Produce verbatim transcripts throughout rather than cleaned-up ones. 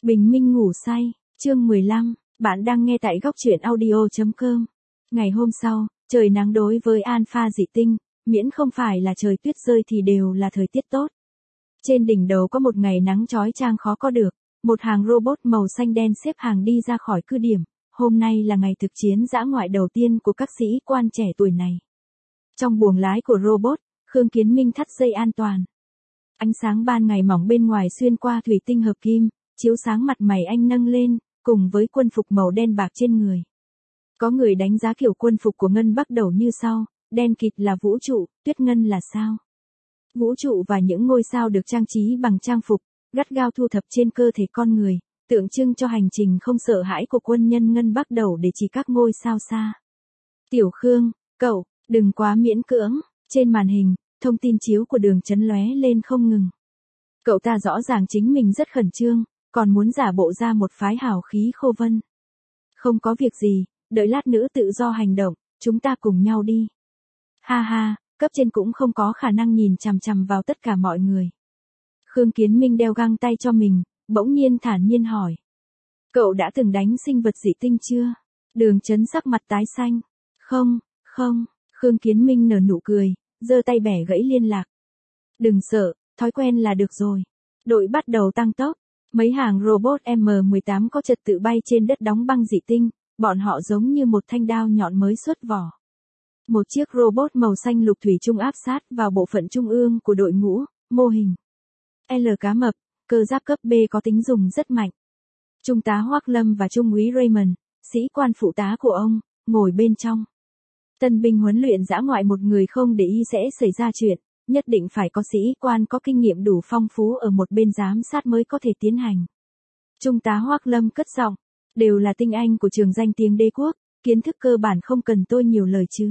Bình minh ngủ say, chương mười lăm, bạn đang nghe tại góc truyện audio.com. Ngày hôm sau, trời nắng đối với Alpha dị tinh, miễn không phải là trời tuyết rơi thì đều là thời tiết tốt. Trên đỉnh đầu có một ngày nắng chói chang khó có được, một hàng robot màu xanh đen xếp hàng đi ra khỏi cứ điểm. Hôm nay là ngày thực chiến dã ngoại đầu tiên của các sĩ quan trẻ tuổi này. Trong buồng lái của robot, Khương Kiến Minh thắt dây an toàn. Ánh sáng ban ngày mỏng bên ngoài xuyên qua thủy tinh hợp kim, chiếu sáng mặt mày anh nâng lên, cùng với quân phục màu đen bạc trên người. Có người đánh giá kiểu quân phục của Ngân Bắc Đầu như sau: đen kịt là vũ trụ, tuyết ngân là sao. Vũ trụ và những ngôi sao được trang trí bằng trang phục, gắt gao thu thập trên cơ thể con người, tượng trưng cho hành trình không sợ hãi của quân nhân Ngân Bắc Đầu để chỉ các ngôi sao xa. Tiểu Khương, cậu, đừng quá miễn cưỡng. Trên màn hình, thông tin chiếu của Đường Chấn lóe lên không ngừng. Cậu ta rõ ràng chính mình rất khẩn trương, còn muốn giả bộ ra một phái hào khí khô vân. Không có việc gì, đợi lát nữa tự do hành động, chúng ta cùng nhau đi. Ha ha, cấp trên cũng không có khả năng nhìn chằm chằm vào tất cả mọi người. Khương Kiến Minh đeo găng tay cho mình, bỗng nhiên thản nhiên hỏi. Cậu đã từng đánh sinh vật dị tinh chưa? Đường Chấn sắc mặt tái xanh. Không, không, Khương Kiến Minh nở nụ cười, giơ tay bẻ gãy liên lạc. Đừng sợ, thói quen là được rồi. Đội bắt đầu tăng tốc. Mấy hàng robot M mười tám có trật tự bay trên đất đóng băng dị tinh, bọn họ giống như một thanh đao nhọn mới xuất vỏ. Một chiếc robot màu xanh lục thủy chung áp sát vào bộ phận trung ương của đội ngũ, mô hình L cá mập, cơ giáp cấp B có tính dùng rất mạnh. Trung tá Hoắc Lâm và Trung úy Raymond, sĩ quan phụ tá của ông, ngồi bên trong. Tân binh huấn luyện dã ngoại một người không để ý sẽ xảy ra chuyện, nhất định phải có sĩ quan có kinh nghiệm đủ phong phú ở một bên giám sát mới có thể tiến hành. Trung tá Hoắc Lâm cất giọng, đều là tinh anh của trường danh tiếng đế quốc, kiến thức cơ bản không cần tôi nhiều lời chứ.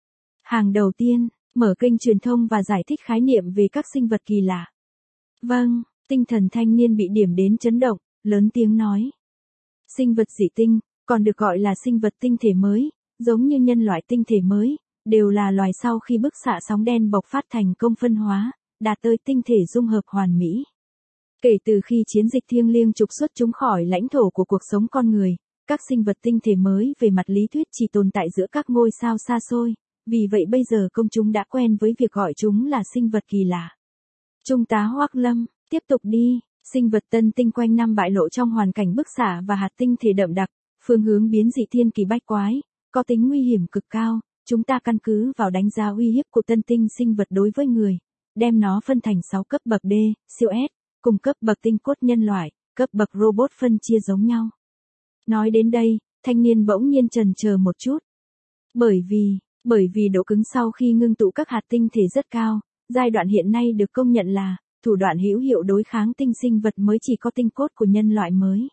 Hàng đầu tiên, mở kênh truyền thông và giải thích khái niệm về các sinh vật kỳ lạ. Vâng, tinh thần thanh niên bị điểm đến chấn động, lớn tiếng nói. Sinh vật dị tinh, còn được gọi là sinh vật tinh thể mới, giống như nhân loại tinh thể mới, đều là loài sau khi bức xạ sóng đen bộc phát thành công phân hóa, đạt tới tinh thể dung hợp hoàn mỹ. Kể từ khi chiến dịch thiêng liêng trục xuất chúng khỏi lãnh thổ của cuộc sống con người, các sinh vật tinh thể mới về mặt lý thuyết chỉ tồn tại giữa các ngôi sao xa xôi, vì vậy bây giờ công chúng đã quen với việc gọi chúng là sinh vật kỳ lạ. Trung tá Hoắc Lâm, tiếp tục đi, sinh vật tân tinh quanh năm bại lộ trong hoàn cảnh bức xạ và hạt tinh thể đậm đặc, phương hướng biến dị thiên kỳ bách quái, có tính nguy hiểm cực cao. Chúng ta căn cứ vào đánh giá uy hiếp của tân tinh sinh vật đối với người, đem nó phân thành sáu cấp bậc D, siêu S, cùng cấp bậc tinh cốt nhân loại, cấp bậc robot phân chia giống nhau. Nói đến đây, thanh niên bỗng nhiên chần chờ một chút. Bởi vì, bởi vì độ cứng sau khi ngưng tụ các hạt tinh thể rất cao, giai đoạn hiện nay được công nhận là thủ đoạn hữu hiệu đối kháng tinh sinh vật mới chỉ có tinh cốt của nhân loại mới.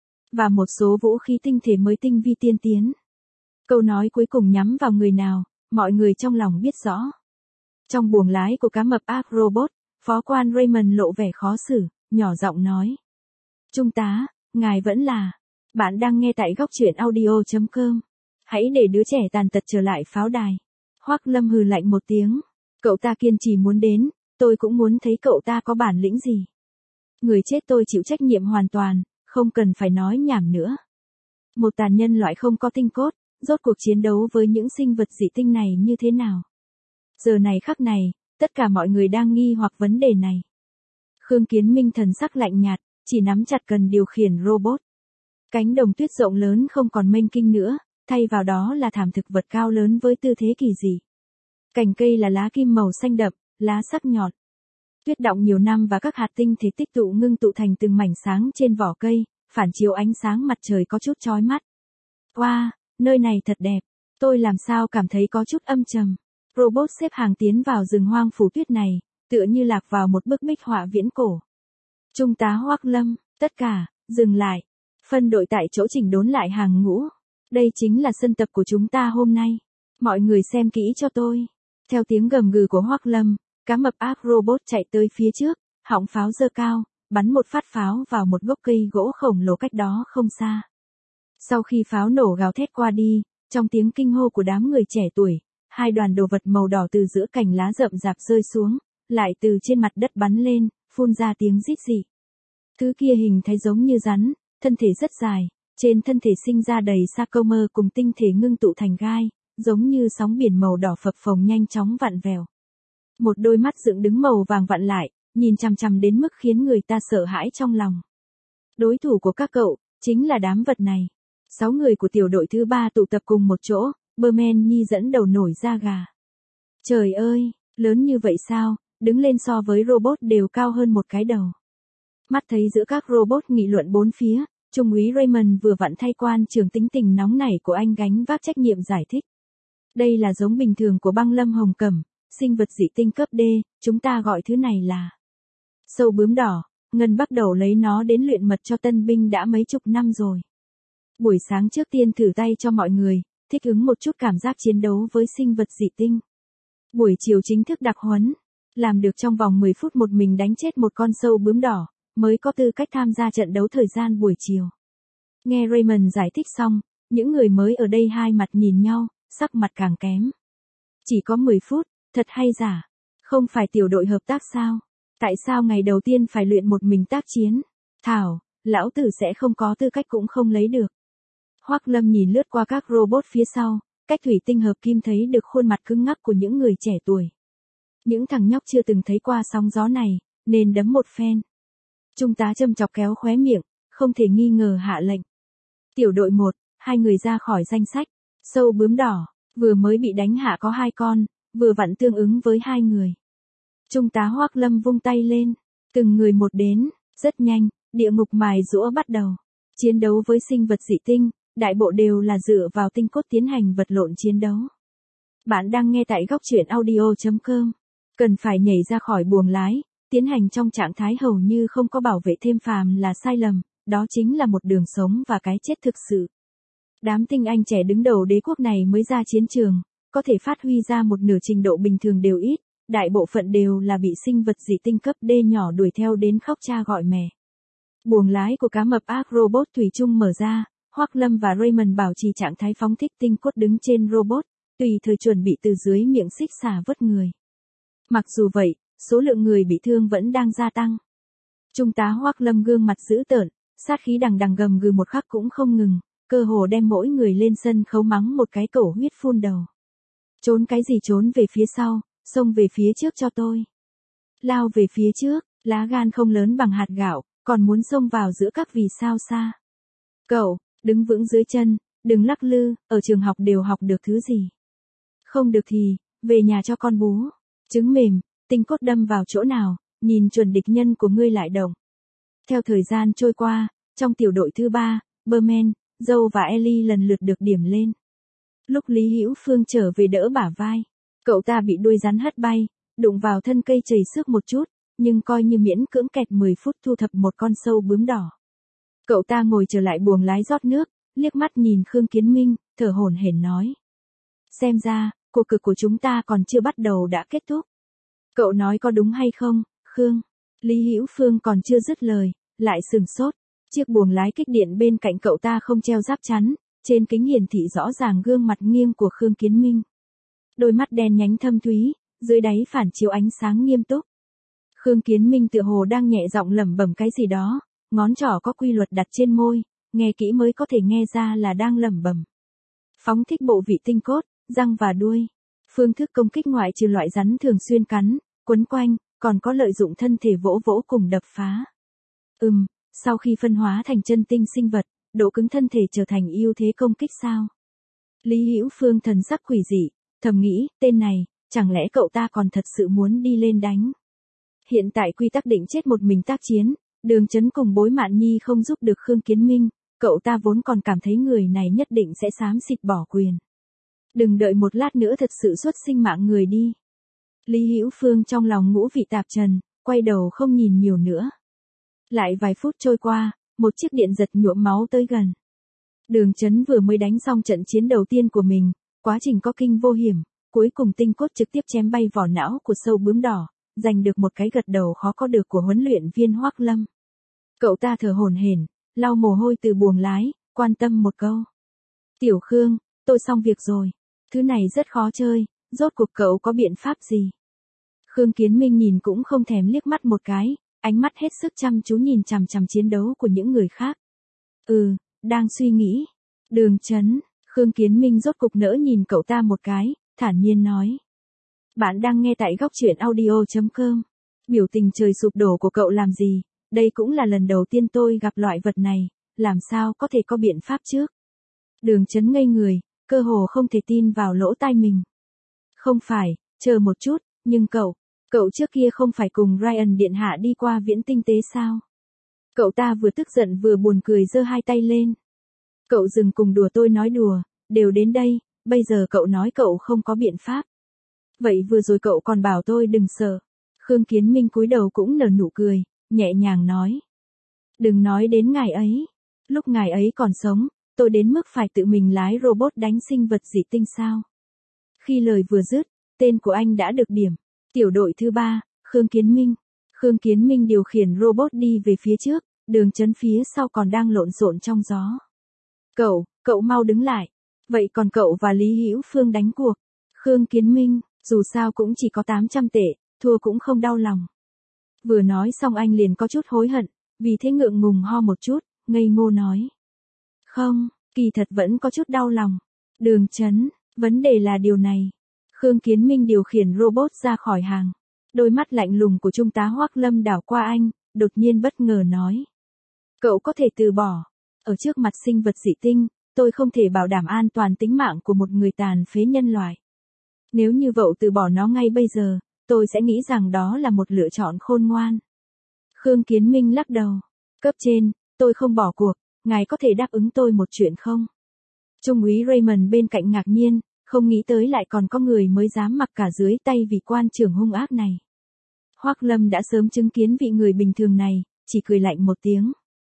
Và một số vũ khí tinh thể mới tinh vi tiên tiến. Câu nói cuối cùng nhắm vào người nào, mọi người trong lòng biết rõ. Trong buồng lái của cá mập Ark Robot, phó quan Raymond lộ vẻ khó xử, nhỏ giọng nói. Trung tá, ngài vẫn là, bạn đang nghe tại góc truyện audio.com. Hãy để đứa trẻ tàn tật trở lại pháo đài. Hoắc Lâm hừ lạnh một tiếng. Cậu ta kiên trì muốn đến, tôi cũng muốn thấy cậu ta có bản lĩnh gì. Người chết tôi chịu trách nhiệm hoàn toàn, không cần phải nói nhảm nữa. Một tàn nhân loại không có tinh cốt. Rốt cuộc chiến đấu với những sinh vật dị tinh này như thế nào? Giờ này khắc này, tất cả mọi người đang nghi hoặc vấn đề này. Khương Kiến Minh thần sắc lạnh nhạt, chỉ nắm chặt cần điều khiển robot. Cánh đồng tuyết rộng lớn không còn mênh kinh nữa, thay vào đó là thảm thực vật cao lớn với tư thế kỳ dị. Cành cây là lá kim màu xanh đậm, lá sắc nhọn. Tuyết đọng nhiều năm và các hạt tinh thể tích tụ ngưng tụ thành từng mảnh sáng trên vỏ cây, phản chiếu ánh sáng mặt trời có chút chói mắt. Wow! Nơi này thật đẹp, tôi làm sao cảm thấy có chút âm trầm. Robot xếp hàng tiến vào rừng hoang phủ tuyết này, tựa như lạc vào một bức bích họa viễn cổ. Trung tá Hoắc Lâm, tất cả, dừng lại. Phân đội tại chỗ chỉnh đốn lại hàng ngũ. Đây chính là sân tập của chúng ta hôm nay. Mọi người xem kỹ cho tôi. Theo tiếng gầm gừ của Hoắc Lâm, cá mập Ark Robot chạy tới phía trước, họng pháo giơ cao, bắn một phát pháo vào một gốc cây gỗ khổng lồ cách đó không xa. Sau khi pháo nổ gào thét qua đi, trong tiếng kinh hô của đám người trẻ tuổi, hai đoàn đồ vật màu đỏ từ giữa cành lá rậm rạp rơi xuống, lại từ trên mặt đất bắn lên, phun ra tiếng rít rỉ. Thứ kia hình thái giống như rắn, thân thể rất dài, trên thân thể sinh ra đầy sarcoma cùng tinh thể ngưng tụ thành gai, giống như sóng biển màu đỏ phập phồng nhanh chóng vặn vẹo. Một đôi mắt dựng đứng màu vàng vặn lại, nhìn chằm chằm đến mức khiến người ta sợ hãi trong lòng. Đối thủ của các cậu, chính là đám vật này. Sáu người của tiểu đội thứ ba tụ tập cùng một chỗ, Berman Nhi dẫn đầu nổi da gà. Trời ơi, lớn như vậy sao, đứng lên so với robot đều cao hơn một cái đầu. Mắt thấy giữa các robot nghị luận bốn phía, Trung úy Raymond vừa vặn thay quan trưởng tính tình nóng nảy của anh gánh vác trách nhiệm giải thích. Đây là giống bình thường của băng lâm hồng cẩm, sinh vật dị tinh cấp D, chúng ta gọi thứ này là sâu bướm đỏ. Ngân bắt đầu lấy nó đến luyện mật cho tân binh đã mấy chục năm rồi. Buổi sáng trước tiên thử tay cho mọi người, thích ứng một chút cảm giác chiến đấu với sinh vật dị tinh. Buổi chiều chính thức đặc huấn, làm được trong vòng mười phút một mình đánh chết một con sâu bướm đỏ, mới có tư cách tham gia trận đấu thời gian buổi chiều. Nghe Raymond giải thích xong, những người mới ở đây hai mặt nhìn nhau, sắc mặt càng kém. Chỉ có mười phút, thật hay giả? Không phải tiểu đội hợp tác sao? Tại sao ngày đầu tiên phải luyện một mình tác chiến? Thảo, lão tử sẽ không có tư cách cũng không lấy được. Hoắc Lâm nhìn lướt qua các robot phía sau, cách thủy tinh hợp kim thấy được khuôn mặt cứng ngắc của những người trẻ tuổi. Những thằng nhóc chưa từng thấy qua sóng gió này, nên đấm một phen. Trung tá châm chọc kéo khóe miệng, không thể nghi ngờ hạ lệnh. Tiểu đội một, hai người ra khỏi danh sách. Sâu bướm đỏ, vừa mới bị đánh hạ có hai con, vừa vặn tương ứng với hai người. Trung tá Hoắc Lâm vung tay lên, từng người một đến, rất nhanh, địa ngục mài giũa bắt đầu. Chiến đấu với sinh vật dị tinh, đại bộ đều là dựa vào tinh cốt tiến hành vật lộn chiến đấu. Bạn đang nghe tại góc truyện audio chấm com. Cần phải nhảy ra khỏi buồng lái, tiến hành trong trạng thái hầu như không có bảo vệ thêm phàm là sai lầm, đó chính là một đường sống và cái chết thực sự. Đám tinh anh trẻ đứng đầu đế quốc này mới ra chiến trường, có thể phát huy ra một nửa trình độ bình thường đều ít, đại bộ phận đều là bị sinh vật dị tinh cấp D nhỏ đuổi theo đến khóc cha gọi mẹ. Buồng lái của cá mập Ark Robot thủy chung mở ra, Hoắc Lâm và Raymond bảo trì trạng thái phóng thích tinh cốt đứng trên robot, tùy thời chuẩn bị từ dưới miệng xích xả vớt người. Mặc dù vậy, số lượng người bị thương vẫn đang gia tăng. Trung tá Hoắc Lâm gương mặt dữ tợn, sát khí đằng đằng gầm gừ một khắc cũng không ngừng, cơ hồ đem mỗi người lên sân khấu mắng một cái cổ huyết phun đầu. Trốn cái gì trốn về phía sau, xông về phía trước cho tôi. Lao về phía trước, lá gan không lớn bằng hạt gạo, còn muốn xông vào giữa các vì sao xa. Cậu, đứng vững dưới chân, đừng lắc lư, ở trường học đều học được thứ gì. Không được thì, về nhà cho con bú. Trứng mềm, tinh cốt đâm vào chỗ nào, nhìn chuẩn địch nhân của ngươi lại động. Theo thời gian trôi qua, trong tiểu đội thứ ba, Berman, Joe và Ellie lần lượt được điểm lên. Lúc Lý Hữu Phương trở về đỡ bả vai, cậu ta bị đuôi rắn hất bay, đụng vào thân cây chảy xước một chút, nhưng coi như miễn cưỡng kẹt mười phút thu thập một con sâu bướm đỏ. Cậu ta ngồi trở lại buồng lái rót nước, liếc mắt nhìn Khương Kiến Minh, thở hổn hển nói. Xem ra, cuộc cực của chúng ta còn chưa bắt đầu đã kết thúc. Cậu nói có đúng hay không, Khương? Lý Hữu Phương còn chưa dứt lời, lại sừng sốt. Chiếc buồng lái kích điện bên cạnh cậu ta không treo giáp chắn, trên kính hiển thị rõ ràng gương mặt nghiêng của Khương Kiến Minh. Đôi mắt đen nhánh thâm thúy, dưới đáy phản chiếu ánh sáng nghiêm túc. Khương Kiến Minh tựa hồ đang nhẹ giọng lẩm bẩm cái gì đó, ngón trỏ có quy luật đặt trên môi, nghe kỹ mới có thể nghe ra là đang lẩm bẩm. Phóng thích bộ vị tinh cốt, răng và đuôi. Phương thức công kích ngoại trừ loại rắn thường xuyên cắn, quấn quanh, còn có lợi dụng thân thể vỗ vỗ cùng đập phá. Ừm, sau khi phân hóa thành chân tinh sinh vật, độ cứng thân thể trở thành ưu thế công kích sao? Lý Hữu Phương thần sắc quỷ dị, thầm nghĩ, tên này, chẳng lẽ cậu ta còn thật sự muốn đi lên đánh? Hiện tại quy tắc định chết một mình tác chiến, Đường Chấn cùng Bối Mạn Nhi không giúp được Khương Kiến Minh, cậu ta vốn còn cảm thấy người này nhất định sẽ xám xịt bỏ quyền. Đừng đợi một lát nữa thật sự xuất sinh mạng người đi. Lý Hữu Phương trong lòng ngũ vị tạp trần, quay đầu không nhìn nhiều nữa. Lại vài phút trôi qua, một chiếc điện giật nhuộm máu tới gần. Đường Chấn vừa mới đánh xong trận chiến đầu tiên của mình, quá trình có kinh vô hiểm, cuối cùng tinh cốt trực tiếp chém bay vỏ não của sâu bướm đỏ, giành được một cái gật đầu khó có được của huấn luyện viên Hoắc Lâm. Cậu ta thở hổn hển, lau mồ hôi từ buồng lái, quan tâm một câu. Tiểu Khương, tôi xong việc rồi. Thứ này rất khó chơi, rốt cuộc cậu có biện pháp gì? Khương Kiến Minh nhìn cũng không thèm liếc mắt một cái, ánh mắt hết sức chăm chú nhìn chằm chằm chiến đấu của những người khác. Ừ, đang suy nghĩ. Đường Chấn, Khương Kiến Minh rốt cục nỡ nhìn cậu ta một cái, thản nhiên nói. Bạn đang nghe tại góc truyện audio.com. Biểu tình trời sụp đổ của cậu làm gì, đây cũng là lần đầu tiên tôi gặp loại vật này, làm sao có thể có biện pháp trước. Đường Chấn ngây người, cơ hồ không thể tin vào lỗ tai mình. Không phải, chờ một chút, nhưng cậu, cậu trước kia không phải cùng Ryan điện hạ đi qua viễn tinh tế sao? Cậu ta vừa tức giận vừa buồn cười giơ hai tay lên. Cậu dừng cùng đùa tôi nói đùa, đều đến đây, bây giờ cậu nói cậu không có biện pháp. Vậy vừa rồi cậu còn bảo tôi đừng sợ. Khương Kiến Minh cúi đầu cũng nở nụ cười, nhẹ nhàng nói. Đừng nói đến ngài ấy. Lúc ngài ấy còn sống, tôi đến mức phải tự mình lái robot đánh sinh vật dị tinh sao. Khi lời vừa dứt, tên của anh đã được điểm. Tiểu đội thứ ba, Khương Kiến Minh. Khương Kiến Minh điều khiển robot đi về phía trước, Đường Chấn phía sau còn đang lộn xộn trong gió. Cậu, cậu mau đứng lại. Vậy còn cậu và Lý Hữu Phương đánh cuộc. Khương Kiến Minh, dù sao cũng chỉ có tám trăm tệ, thua cũng không đau lòng. Vừa nói xong anh liền có chút hối hận, vì thế ngượng ngùng ho một chút, ngây ngô nói. Không, kỳ thật vẫn có chút đau lòng. Đường Chấn, vấn đề là điều này. Khương Kiến Minh điều khiển robot ra khỏi hàng. Đôi mắt lạnh lùng của Trung tá Hoắc Lâm đảo qua anh, đột nhiên bất ngờ nói. Cậu có thể từ bỏ. Ở trước mặt sinh vật dị tinh, tôi không thể bảo đảm an toàn tính mạng của một người tàn phế nhân loại. Nếu như cậu từ bỏ nó ngay bây giờ, tôi sẽ nghĩ rằng đó là một lựa chọn khôn ngoan. Khương Kiến Minh lắc đầu. Cấp trên, tôi không bỏ cuộc, ngài có thể đáp ứng tôi một chuyện không? Trung úy Raymond bên cạnh ngạc nhiên, không nghĩ tới lại còn có người mới dám mặc cả dưới tay vị quan trưởng hung ác này. Hoắc Lâm đã sớm chứng kiến vị người bình thường này, chỉ cười lạnh một tiếng.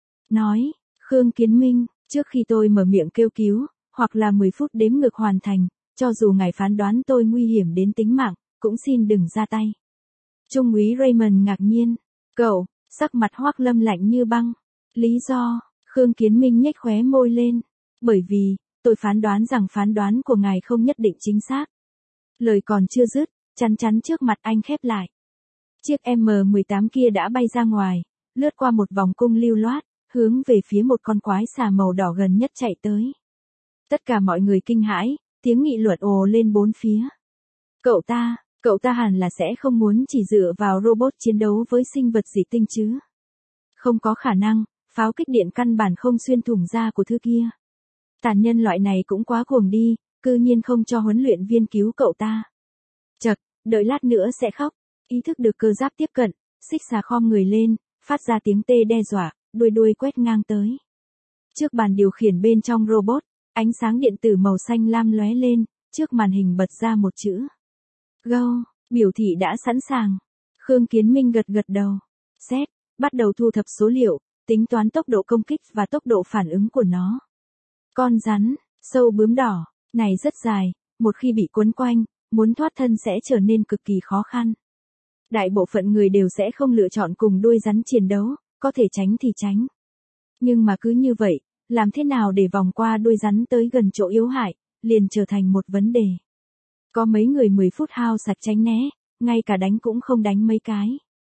Nói, Khương Kiến Minh, trước khi tôi mở miệng kêu cứu, hoặc là mười phút đếm ngược hoàn thành, cho dù ngài phán đoán tôi nguy hiểm đến tính mạng, cũng xin đừng ra tay. Trung úy Raymond ngạc nhiên. Cậu, sắc mặt Hoắc Lâm lạnh như băng. Lý do, Khương Kiến Minh nhếch khóe môi lên. Bởi vì, tôi phán đoán rằng phán đoán của ngài không nhất định chính xác. Lời còn chưa dứt, chắn chắn trước mặt anh khép lại. Chiếc M mười tám kia đã bay ra ngoài, lướt qua một vòng cung lưu loát, hướng về phía một con quái xà màu đỏ gần nhất chạy tới. Tất cả mọi người kinh hãi, tiếng nghị luận ồ lên bốn phía. Cậu ta, cậu ta hẳn là sẽ không muốn chỉ dựa vào robot chiến đấu với sinh vật dị tinh chứ. Không có khả năng, pháo kích điện căn bản không xuyên thủng da của thứ kia. Tàn nhân loại này cũng quá cuồng đi, cư nhiên không cho huấn luyện viên cứu cậu ta. Chật, đợi lát nữa sẽ khóc. Ý thức được cơ giáp tiếp cận, xích xà khom người lên, phát ra tiếng tê đe dọa, đuôi đuôi quét ngang tới. Trước bàn điều khiển bên trong robot, ánh sáng điện tử màu xanh lam lóe lên, trước màn hình bật ra một chữ. Go, biểu thị đã sẵn sàng. Khương Kiến Minh gật gật đầu. Xét, bắt đầu thu thập số liệu, tính toán tốc độ công kích và tốc độ phản ứng của nó. Con rắn, sâu bướm đỏ, này rất dài, một khi bị cuốn quanh, muốn thoát thân sẽ trở nên cực kỳ khó khăn. Đại bộ phận người đều sẽ không lựa chọn cùng đuôi rắn chiến đấu, có thể tránh thì tránh. Nhưng mà cứ như vậy, làm thế nào để vòng qua đuôi rắn tới gần chỗ yếu hại, liền trở thành một vấn đề. Có mấy người mười phút hao sạch tránh né, ngay cả đánh cũng không đánh mấy cái.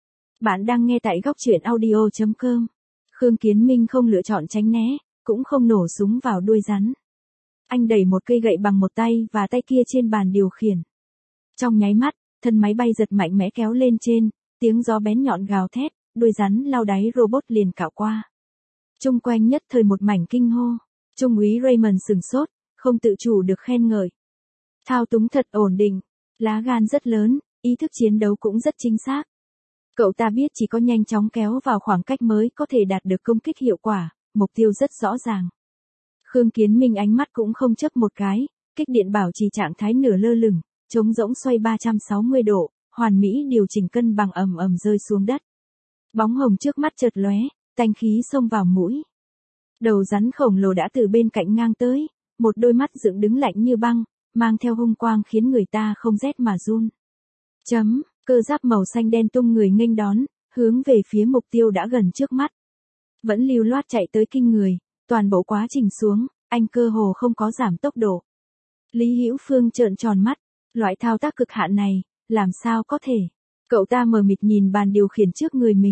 Bạn đang nghe tại góc truyện audio.com. Khương Kiến Minh không lựa chọn tránh né, cũng không nổ súng vào đuôi rắn. Anh đẩy một cây gậy bằng một tay và tay kia trên bàn điều khiển. Trong nháy mắt, thân máy bay giật mạnh mẽ kéo lên trên, tiếng gió bén nhọn gào thét, đuôi rắn lao đáy robot liền cạo qua. Trung quanh nhất thời một mảnh kinh hô. Trung úy Raymond sừng sốt, không tự chủ được khen ngợi. Thao túng thật ổn định, lá gan rất lớn, ý thức chiến đấu cũng rất chính xác. Cậu ta biết chỉ có nhanh chóng kéo vào khoảng cách mới có thể đạt được công kích hiệu quả, mục tiêu rất rõ ràng. Khương Kiến Minh ánh mắt cũng không chớp một cái, kích điện bảo trì trạng thái nửa lơ lửng, trống rỗng xoay ba trăm sáu mươi độ, hoàn mỹ điều chỉnh cân bằng ầm ầm rơi xuống đất. Bóng hồng trước mắt chợt lóe, tanh khí xông vào mũi. Đầu rắn khổng lồ đã từ bên cạnh ngang tới, một đôi mắt dựng đứng lạnh như băng, mang theo hung quang khiến người ta không rét mà run. Chấm, cơ giáp màu xanh đen tung người nghênh đón, hướng về phía mục tiêu đã gần trước mắt. Vẫn lưu loát chạy tới kinh người, toàn bộ quá trình xuống, anh cơ hồ không có giảm tốc độ. Lý Hữu Phương trợn tròn mắt, loại thao tác cực hạn này, làm sao có thể? Cậu ta mờ mịt nhìn bàn điều khiển trước người mình,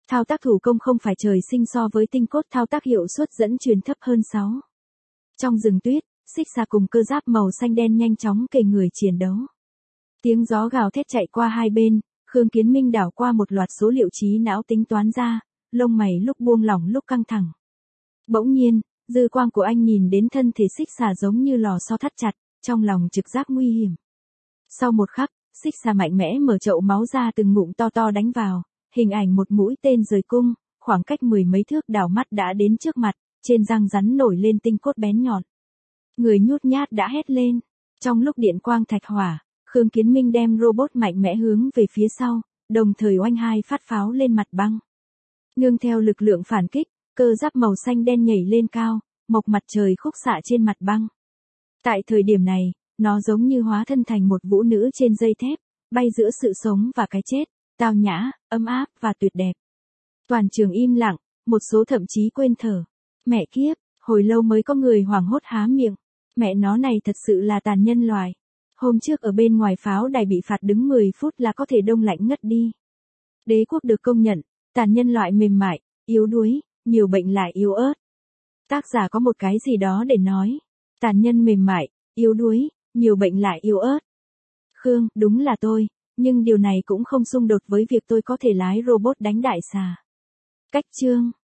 Thao tác thủ công không phải trời sinh so với tinh cốt thao tác hiệu suất dẫn truyền thấp hơn sáu. Trong rừng tuyết, xích xà cùng cơ giáp màu xanh đen nhanh chóng kề người chiến đấu. Tiếng gió gào thét chạy qua hai bên, Khương Kiến Minh đảo qua một loạt số liệu trí não tính toán ra, lông mày lúc buông lỏng lúc căng thẳng. Bỗng nhiên, dư quang của anh nhìn đến thân thể xích xà giống như lò xo thắt chặt, trong lòng trực giác nguy hiểm. Sau một khắc, xích xà mạnh mẽ mở chậu máu ra từng ngụm to to đánh vào, hình ảnh một mũi tên rời cung, khoảng cách mười mấy thước đảo mắt đã đến trước mặt, trên răng rắn nổi lên tinh cốt bén nhọn. Người nhút nhát đã hét lên. Trong lúc điện quang thạch hỏa, Khương Kiến Minh đem robot mạnh mẽ hướng về phía sau, đồng thời oanh hai phát pháo lên mặt băng. Nương theo lực lượng phản kích, cơ giáp màu xanh đen nhảy lên cao, mộc mặt trời khúc xạ trên mặt băng. Tại thời điểm này, nó giống như hóa thân thành một vũ nữ trên dây thép, bay giữa sự sống và cái chết, tao nhã, ấm áp và tuyệt đẹp. Toàn trường im lặng, một số thậm chí quên thở. Mẹ kiếp, hồi lâu mới có người hoảng hốt há miệng. Mẹ nó này thật sự là tàn nhân loại. Hôm trước ở bên ngoài pháo đài bị phạt đứng mười phút là có thể đông lạnh ngất đi. Đế quốc được công nhận, tàn nhân loại mềm mại, yếu đuối, nhiều bệnh lại yếu ớt. Tác giả có một cái gì đó để nói. Tàn nhân mềm mại, yếu đuối, nhiều bệnh lại yếu ớt. Khương, đúng là tôi, nhưng điều này cũng không xung đột với việc tôi có thể lái robot đánh đại xà. Cách chương